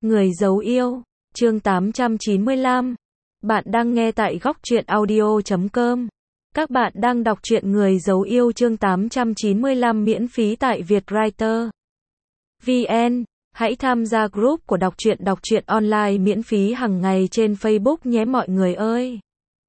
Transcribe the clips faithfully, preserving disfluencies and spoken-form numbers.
Người giấu yêu, chương tám trăm chín mươi lăm. Bạn đang nghe tại góc truyện audio chấm com. Các bạn đang đọc truyện Người giấu yêu chương tám trăm chín mươi lăm miễn phí tại Vietwriter chấm vn. Hãy tham gia group của đọc truyện đọc truyện online miễn phí hàng ngày trên Facebook nhé mọi người ơi.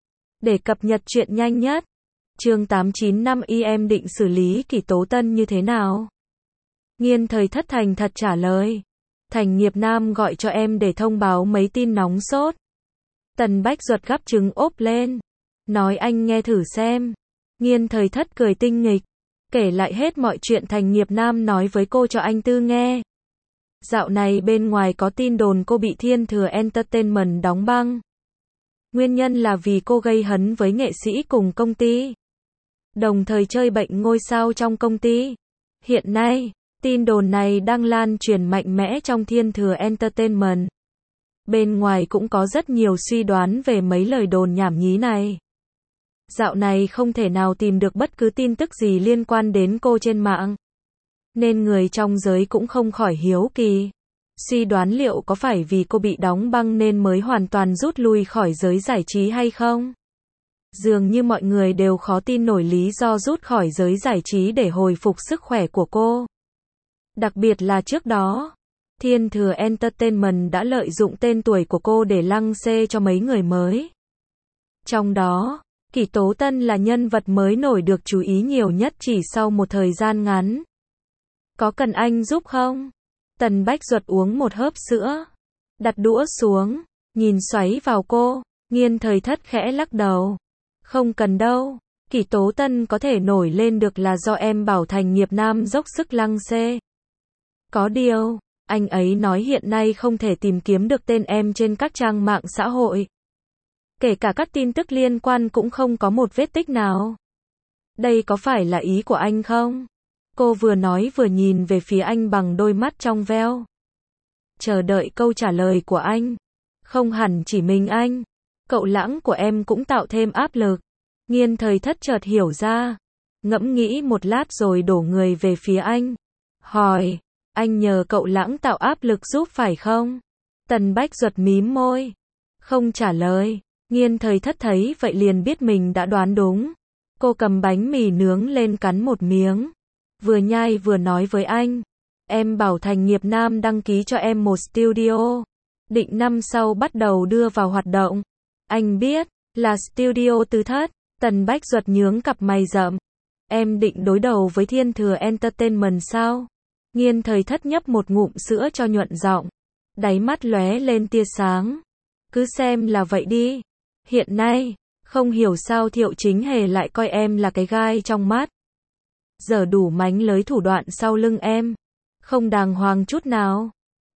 Để cập nhật truyện nhanh nhất. Chương tám trăm chín mươi lăm y em định xử lý Kỷ Tố Tân như thế nào? Nghiên Thời Thất thành thật trả lời. Thành Nghiệp Nam gọi cho em để thông báo mấy tin nóng sốt. Tần Bách Duật gắp trứng ốp lên. Nói anh nghe thử xem. Nghiên Thời Thất cười tinh nghịch. Kể lại hết mọi chuyện Thành Nghiệp Nam nói với cô cho anh Tư nghe. Dạo này bên ngoài có tin đồn cô bị Thiên Thừa Entertainment đóng băng. Nguyên nhân là vì cô gây hấn với nghệ sĩ cùng công ty. Đồng thời chơi bệnh ngôi sao trong công ty. Hiện nay, tin đồn này đang lan truyền mạnh mẽ trong Thiên Thừa Entertainment. Bên ngoài cũng có rất nhiều suy đoán về mấy lời đồn nhảm nhí này. Dạo này không thể nào tìm được bất cứ tin tức gì liên quan đến cô trên mạng. Nên người trong giới cũng không khỏi hiếu kỳ. Suy đoán liệu có phải vì cô bị đóng băng nên mới hoàn toàn rút lui khỏi giới giải trí hay không? Dường như mọi người đều khó tin nổi lý do rút khỏi giới giải trí để hồi phục sức khỏe của cô. Đặc biệt là trước đó, Thiên Thừa Entertainment đã lợi dụng tên tuổi của cô để lăng xê cho mấy người mới. Trong đó, Kỷ Tố Tân là nhân vật mới nổi được chú ý nhiều nhất chỉ sau một thời gian ngắn. Có cần anh giúp không? Tần Bách Duật uống một hớp sữa, đặt đũa xuống, nhìn xoáy vào cô. Nghiên Thời Thất khẽ lắc đầu. Không cần đâu, Kỷ Tố Tân có thể nổi lên được là do em bảo Thành Nghiệp Nam dốc sức lăng xê. Có điều, anh ấy nói hiện nay không thể tìm kiếm được tên em trên các trang mạng xã hội. Kể cả các tin tức liên quan cũng không có một vết tích nào. Đây có phải là ý của anh không? Cô vừa nói vừa nhìn về phía anh bằng đôi mắt trong veo. Chờ đợi câu trả lời của anh. Không hẳn chỉ mình anh. Cậu Lãng của em cũng tạo thêm áp lực. Nghiên Thời Thất chợt hiểu ra. Ngẫm nghĩ một lát rồi đổ người về phía anh. Hỏi, anh nhờ cậu Lãng tạo áp lực giúp phải không? Tần Bách Duật mím môi. Không trả lời. Nghiên Thời Thất thấy vậy liền biết mình đã đoán đúng. Cô cầm bánh mì nướng lên cắn một miếng. Vừa nhai vừa nói với anh. Em bảo Thành Nghiệp Nam đăng ký cho em một studio. Định năm sau bắt đầu đưa vào hoạt động. Anh biết, là studio Tư Thất. Tần Bách Duật nhướng cặp mày rậm. Em định đối đầu với Thiên Thừa Entertainment sao? Nghiên Thời Thất nhấp một ngụm sữa cho nhuận giọng. Đáy mắt lóe lên tia sáng. Cứ xem là vậy đi. Hiện nay, không hiểu sao Thiệu Chính Hề lại coi em là cái gai trong mắt. Giờ đủ mánh lới thủ đoạn sau lưng em. Không đàng hoàng chút nào.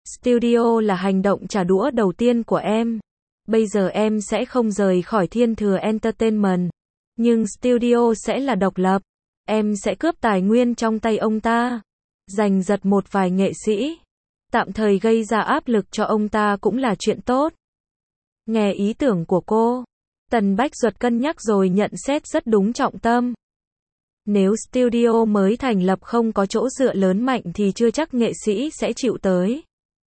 Studio là hành động trả đũa đầu tiên của em. Bây giờ em sẽ không rời khỏi Thiên Thừa Entertainment. Nhưng studio sẽ là độc lập. Em sẽ cướp tài nguyên trong tay ông ta. Giành giật một vài nghệ sĩ. Tạm thời gây ra áp lực cho ông ta cũng là chuyện tốt. Nghe ý tưởng của cô. Tần Bách Duật cân nhắc rồi nhận xét rất đúng trọng tâm. Nếu studio mới thành lập không có chỗ dựa lớn mạnh thì chưa chắc nghệ sĩ sẽ chịu tới.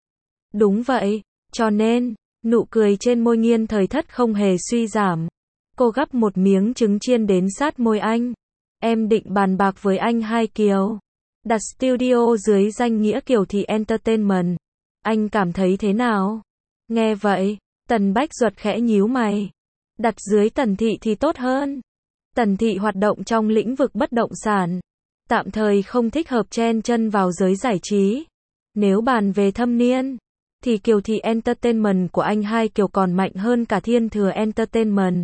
Đúng vậy, cho nên, nụ cười trên môi Nghiên Thời Thất không hề suy giảm. Cô gắp một miếng trứng chiên đến sát môi anh. Em định bàn bạc với anh Hai Kiều. Đặt studio dưới danh nghĩa Kiều Thị Entertainment. Anh cảm thấy thế nào? Nghe vậy, Tần Bách Duật khẽ nhíu mày. Đặt dưới Tần Thị thì tốt hơn. Tần Thị hoạt động trong lĩnh vực bất động sản. Tạm thời không thích hợp chen chân vào giới giải trí. Nếu bàn về thâm niên, thì Kiều Thị Entertainment của anh Hai Kiều còn mạnh hơn cả Thiên Thừa Entertainment.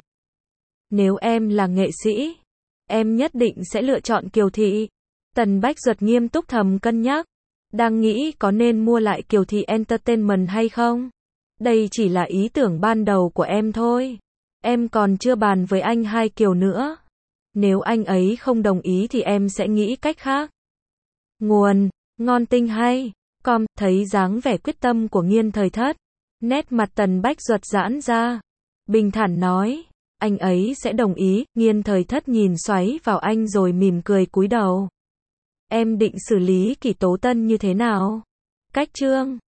Nếu em là nghệ sĩ, em nhất định sẽ lựa chọn Kiều Thị. Tần Bách Duật nghiêm túc thầm cân nhắc. Đang nghĩ có nên mua lại Kiều Thị Entertainment hay không? Đây chỉ là ý tưởng ban đầu của em thôi. Em còn chưa bàn với anh Hai Kiều nữa. Nếu anh ấy không đồng ý thì em sẽ nghĩ cách khác. Nguồn, ngon tinh hay. Com, thấy dáng vẻ quyết tâm của Nghiên Thời Thất. Nét mặt Tần Bách Duật giãn ra. Bình thản nói. Anh ấy sẽ đồng ý. Nghiên Thời Thất nhìn xoáy vào anh rồi mỉm cười cúi đầu. Em định xử lý Kỷ Tố Tân như thế nào? Cách chương